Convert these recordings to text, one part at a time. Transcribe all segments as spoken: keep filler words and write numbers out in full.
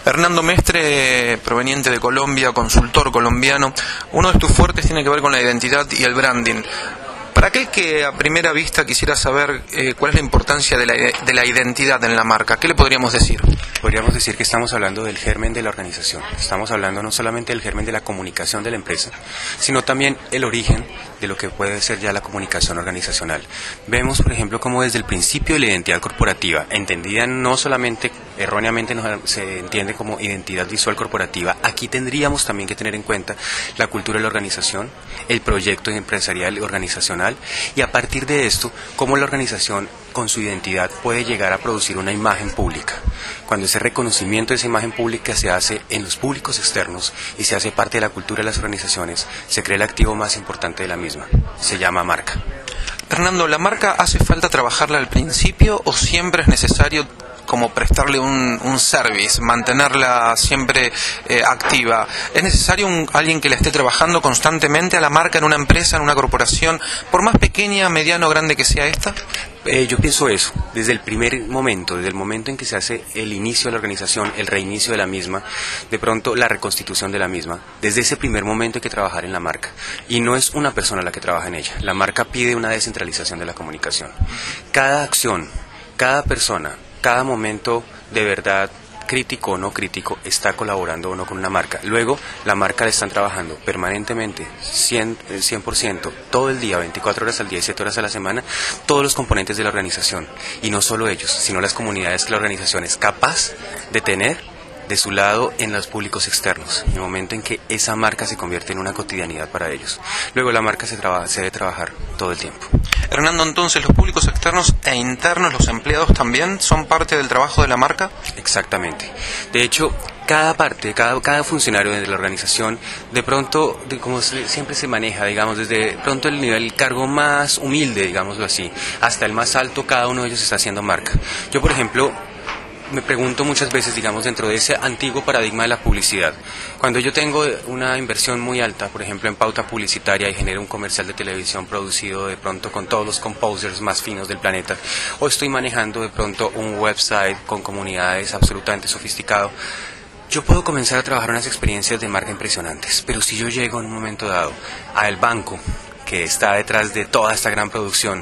Hernando Mestre, proveniente de Colombia, consultor colombiano, uno de tus fuertes tiene que ver con la identidad y el branding. Para aquel que a primera vista quisiera saber eh, cuál es la importancia de la, de la identidad en la marca, ¿qué le podríamos decir? Podríamos decir que estamos hablando del germen de la organización. Estamos hablando no solamente del germen de la comunicación de la empresa, sino también el origen de lo que puede ser ya la comunicación organizacional. Vemos, por ejemplo, cómo desde el principio de la identidad corporativa, entendida no solamente, erróneamente no, se entiende como identidad visual corporativa, aquí tendríamos también que tener en cuenta la cultura de la organización, el proyecto empresarial y organizacional, y a partir de esto, cómo la organización con su identidad puede llegar a producir una imagen pública. Cuando ese reconocimiento de esa imagen pública se hace en los públicos externos y se hace parte de la cultura de las organizaciones, se crea el activo más importante de la misma, se llama marca. Hernando, ¿la marca hace falta trabajarla al principio o siempre es necesario como prestarle un, un service, mantenerla siempre eh, activa? ¿Es necesario un, alguien que la esté trabajando constantemente a la marca en una empresa, en una corporación, por más pequeña, mediana o grande que sea esta? Eh, yo pienso eso, desde el primer momento, desde el momento en que se hace el inicio de la organización, el reinicio de la misma, de pronto la reconstitución de la misma, desde ese primer momento hay que trabajar en la marca. Y no es una persona la que trabaja en ella, la marca pide una descentralización de la comunicación. Cada acción, cada persona, cada momento de verdad, crítico o no crítico, está colaborando o no con una marca. Luego, la marca la están trabajando permanentemente, cien por ciento, todo el día, veinticuatro horas al día y siete horas a la semana, todos los componentes de la organización. Y no solo ellos, sino las comunidades que la organización es capaz de tener de su lado en los públicos externos, en el momento en que esa marca se convierte en una cotidianidad para ellos. Luego la marca se, trabaja, se debe trabajar todo el tiempo. Hernando, entonces, ¿los públicos externos e internos, los empleados también, son parte del trabajo de la marca? Exactamente. De hecho, cada parte, cada, cada funcionario de la organización, de pronto, de, como se, siempre se maneja, digamos, desde pronto el nivel, el cargo más humilde, digámoslo así, hasta el más alto, cada uno de ellos está haciendo marca. Yo, por ejemplo, me pregunto muchas veces, digamos, dentro de ese antiguo paradigma de la publicidad, cuando yo tengo una inversión muy alta, por ejemplo en pauta publicitaria, y genero un comercial de televisión producido de pronto con todos los composers más finos del planeta, o estoy manejando de pronto un website con comunidades absolutamente sofisticado, yo puedo comenzar a trabajar unas experiencias de marca impresionantes, pero si yo llego en un momento dado al banco que está detrás de toda esta gran producción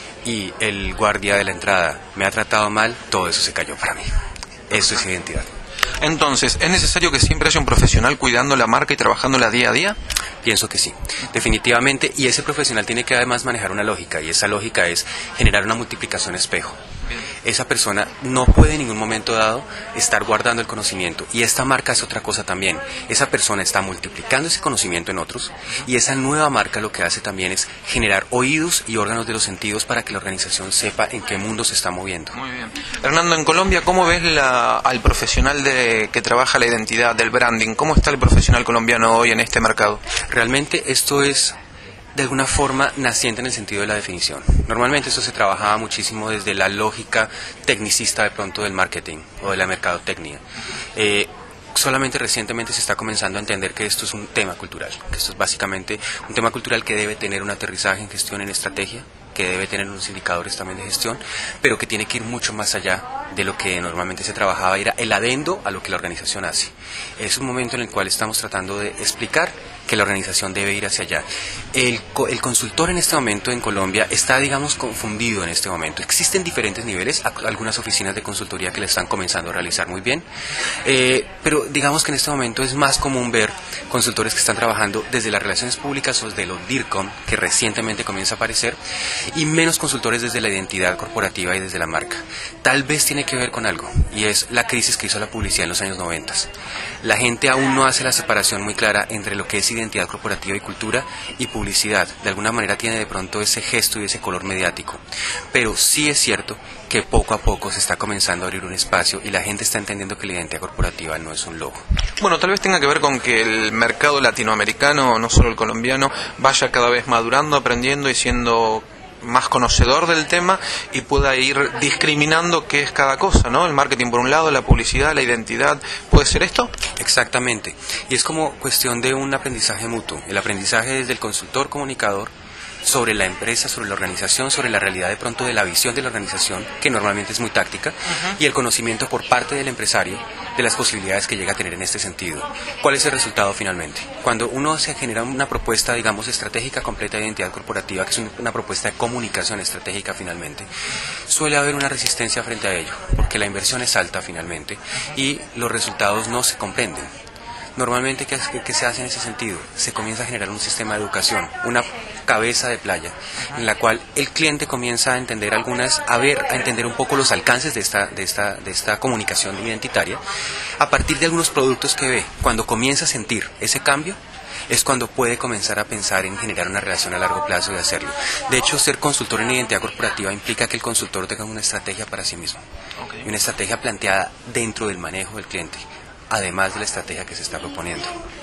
y el guardia de la entrada me ha tratado mal, todo eso se cayó para mí. Eso es identidad. Entonces, ¿es necesario que siempre haya un profesional cuidando la marca y trabajándola día a día? Pienso que sí, definitivamente, y ese profesional tiene que además manejar una lógica, y esa lógica es generar una multiplicación espejo. Esa persona no puede en ningún momento dado estar guardando el conocimiento, y esta marca es otra cosa también. Esa persona está multiplicando ese conocimiento en otros, y esa nueva marca lo que hace también es generar oídos y órganos de los sentidos para que la organización sepa en qué mundo se está moviendo. Muy bien. Hernando, en Colombia, ¿cómo ves la, al profesional de, que trabaja la identidad del branding? ¿Cómo está el profesional colombiano hoy en este mercado? Realmente esto es de alguna forma naciente en el sentido de la definición. Normalmente esto se trabajaba muchísimo desde la lógica tecnicista de pronto del marketing o de la mercadotecnia. Eh, solamente recientemente se está comenzando a entender que esto es un tema cultural, que esto es básicamente un tema cultural que debe tener un aterrizaje en gestión, en estrategia, que debe tener unos indicadores también de gestión, pero que tiene que ir mucho más allá de lo que normalmente se trabajaba, era el adendo a lo que la organización hace. Es un momento en el cual estamos tratando de explicar que la organización debe ir hacia allá. El, el consultor en este momento en Colombia está, digamos, confundido en este momento. Existen diferentes niveles, algunas oficinas de consultoría que le están comenzando a realizar muy bien, eh, pero digamos que en este momento es más común ver consultores que están trabajando desde las relaciones públicas o desde los DIRCOM, que recientemente comienza a aparecer, y menos consultores desde la identidad corporativa y desde la marca. Tal vez tiene que ver con algo, y es la crisis que hizo la publicidad en los años noventa. La gente aún no hace la separación muy clara entre lo que es identidad corporativa y cultura y publicidad. De alguna manera tiene de pronto ese gesto y ese color mediático. Pero sí es cierto que poco a poco se está comenzando a abrir un espacio y la gente está entendiendo que la identidad corporativa no es un logo. Bueno, tal vez tenga que ver con que el mercado latinoamericano, no solo el colombiano, vaya cada vez madurando, aprendiendo y siendo más conocedor del tema y pueda ir discriminando qué es cada cosa, ¿no? El marketing por un lado, la publicidad, la identidad, ¿puede ser esto? Exactamente, y es como cuestión de un aprendizaje mutuo, el aprendizaje desde el consultor comunicador sobre la empresa, sobre la organización, sobre la realidad de pronto de la visión de la organización, que normalmente es muy táctica, uh-huh. y el conocimiento por parte del empresario de las posibilidades que llega a tener en este sentido. ¿Cuál es el resultado finalmente? Cuando uno se genera una propuesta, digamos, estratégica completa de identidad corporativa, que es una propuesta de comunicación estratégica finalmente, suele haber una resistencia frente a ello, porque la inversión es alta finalmente y los resultados no se comprenden. Normalmente, ¿qué, ¿qué se hace en ese sentido? Se comienza a generar un sistema de educación, una cabeza de playa, en la cual el cliente comienza a entender algunas, a ver, a entender un poco los alcances de esta, de esta, de esta comunicación identitaria, a partir de algunos productos que ve. Cuando comienza a sentir ese cambio, es cuando puede comenzar a pensar en generar una relación a largo plazo y hacerlo. De hecho, ser consultor en identidad corporativa implica que el consultor tenga una estrategia para sí mismo, y una estrategia planteada dentro del manejo del cliente, además de la estrategia que se está proponiendo.